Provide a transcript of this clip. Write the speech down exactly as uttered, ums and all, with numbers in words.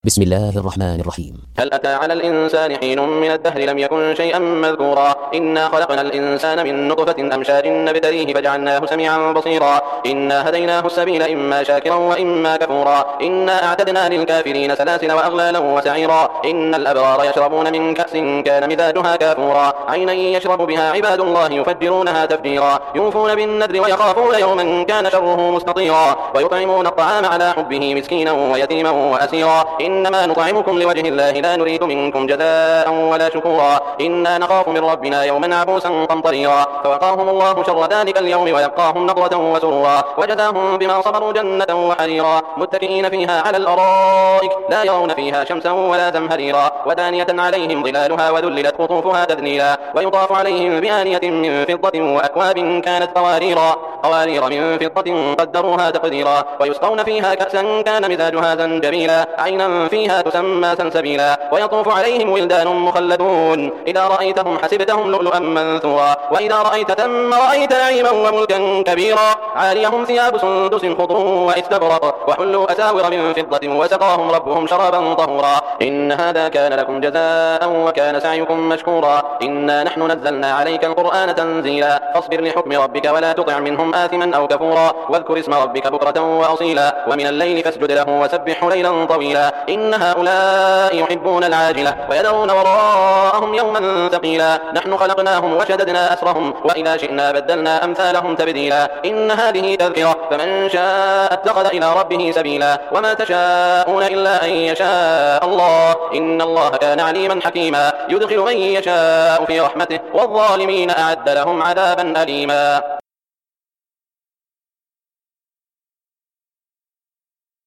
بسم الله الرحمن الرحيم. هل أتى على الإنسان حين من الدهر لم يكن شيئا مذكورا إنا خلقنا الإنسان من نطفة أمشاج نبتليه فجعلناه سميعا بصيرا إنا هديناه السبيل إما شاكرا وإما كفورا إنا أعتدنا للكافرين سلاسل وأغلالا وسعيرا إن الأبرار يشربون من كأس كان مزاجها كافورا عينا يشرب بها عباد الله يفجرونها تفجيرا يوفون بالنذر ويخافون يوما كان شره مستطيرا ويطعمون الطعام على حبه مسكينا ويتيما وأسيرا إنما نطعمكم لوجه الله لا نريد منكم جزاء ولا شكورا إنا نخاف من ربنا يوما عبوسا قمطريرا فوقاهم الله شر ذلك اليوم ويلقاهم نضرة وسرورا وجزاهم بما صبروا جنة وحريرا متكئين فيها على الأرائك لا يرون فيها شمسا ولا زمهريرا ودانية عليهم ظلالها وذللت قطوفها تذليلا ويطاف عليهم بآنية من فضة وأكواب كانت قواريرا قوارير من فضة قدروها تقديرا ويسقون فيها كأسا كان مزاجها زنجبيلا عينا فيها تسمى سلسبيلا ويطوف عليهم ولدان مخلدون إذا رأيتهم حسبتهم لؤلؤا منثورا وإذا رأيت ثم رأيت نعيما وملكا كبيرا عاليهم ثياب سندس خضر واستبرق وحلوا أساور من فضة وسقاهم ربهم شرابا طهورا إن هذا كان لكم جزاء وكان سعيكم مشكورا إنا نحن نزلنا عليك القرآن تنزيلا فاصبر لحكم ربك ولا تطع منهم آثما أو كفورا واذكر اسم ربك بكرة وأصيلا ومن الليل فاسجد له وسبح ليلا طويلا إن هؤلاء يحبون العاجلة ويذرون وراءهم يوما ثقيلا نحن خلقناهم وشددنا أسرهم وإذا شئنا بدلنا أمثالهم تبديلا إن هذه تذكرة فمن شاء اتخذ إلى ربه سبيلا وما تشاءون إلا أن يشاء الله إن الله كان عليما حكيما يدخل من يشاء في رحمته والظالمين أعد لهم عذابا أليما.